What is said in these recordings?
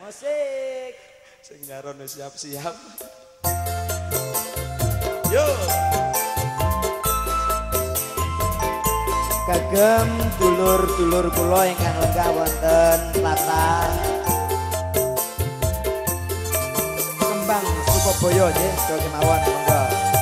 Musik. Sing nyaron siap-siap. Yo. Kagem dulur-dulur kula ingkang lenggah wonten Tlatah Kembang Sukabaya nggih, sedaya kemawon monggo.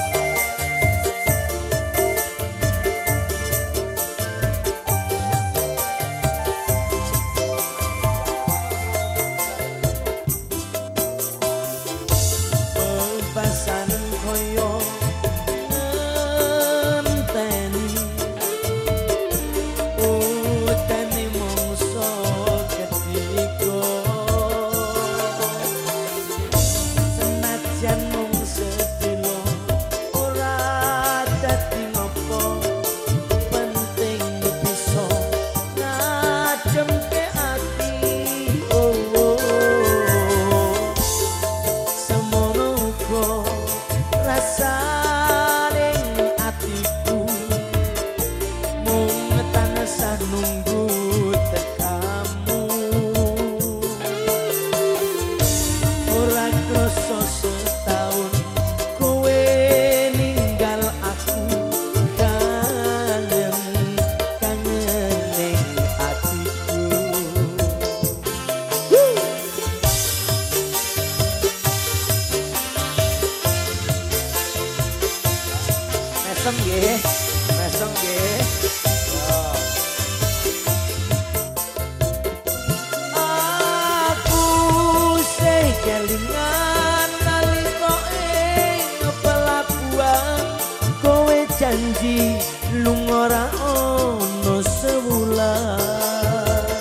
Mesem nggih. Aku sing kelingan nalika ing pelabuhan kowe janji lunga ora ono sewulan.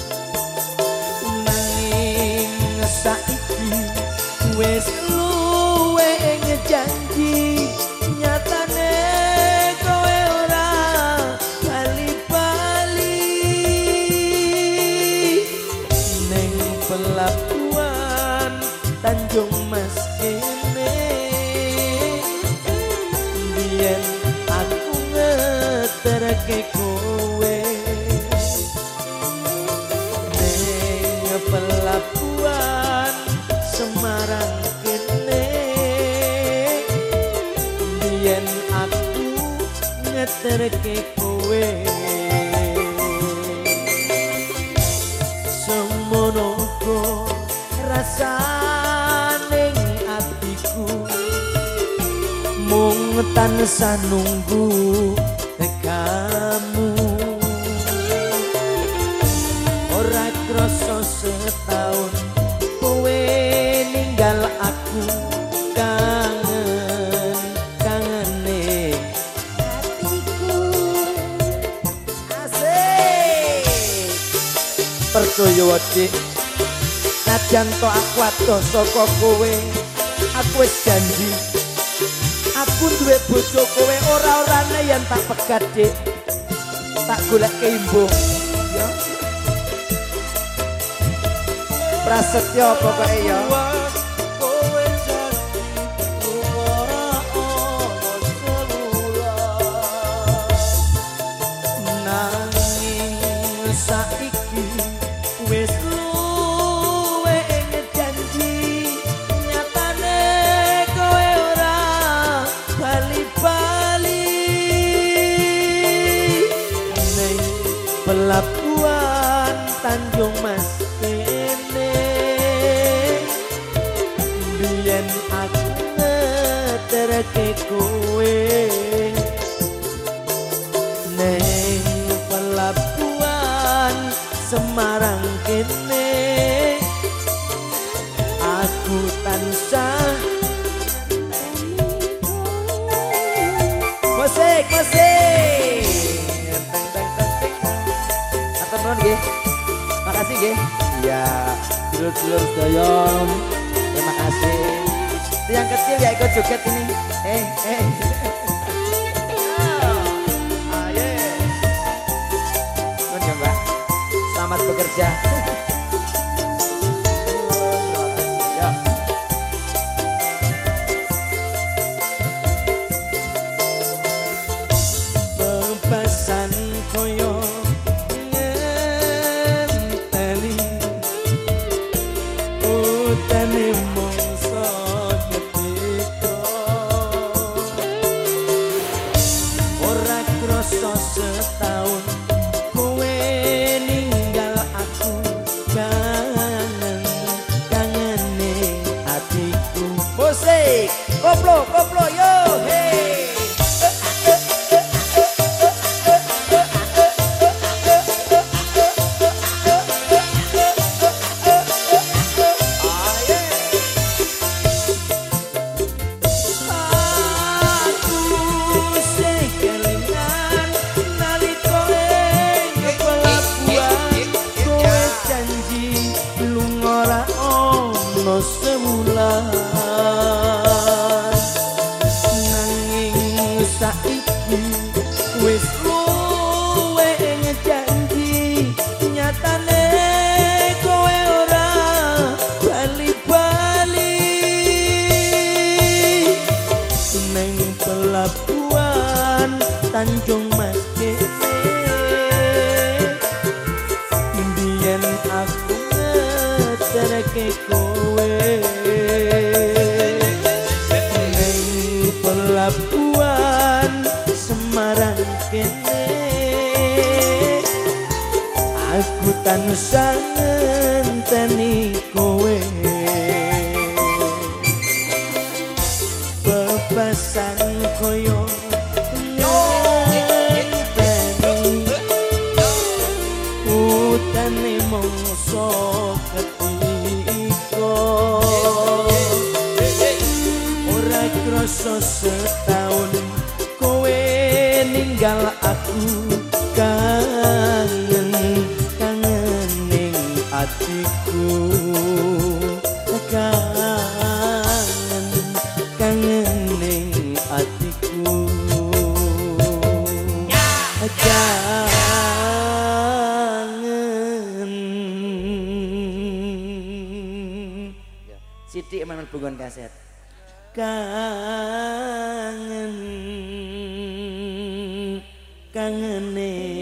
Nanging saiki wis luwe ing janji nyatane kowe ora bali-bali ning pelabuhan Tanjung Mas kene. Biyen aku ngeterke kowe ning pelabuhan Semarang kene. Biyen aku ngeterke kowe semono kok rasane atiku mung tansah nunggu kamu. Ora krasa setahun kowe ninggal aku. Percaya wae najan to aku adoh saka kowe, aku wis janji aku duwe bojo kowe ora-orane yen tak pegat dik tak goleke imbuh ya prasetyo pokoke ya kowe janji ora ono sewulan nanging saiki wis luwe ing janji nyatane kowe ora bali-bali ning pelabuhan Tanjung Mas kene. Biyen aku ngeterke kowe ning pelabuhan Semarang kene. Aku tansah musik atur nuwun nggih. Makasih nggih. Iya, dulur-dulur sedaya terima kasih. Yang kecil ya ikut joget ini. Ayo Mbak, selamat bekerja. Bebasan koyo ngenteni koplo yo hey. Nanging saiki wis luwe ngejanji nyatane kowe ora bali-bali neng pelabuhan Tanjung Mas kene mbiyen aku ngeterke kowe pelabuhan Semarang kene aku tansah ngenteni kowe bebasan koyo ngenteni utane mongso ketiko ora krasa setahun kowe ninggal aku kangen ning atiku kangen ning atiku kangen sithik men bungon kaset kangen ning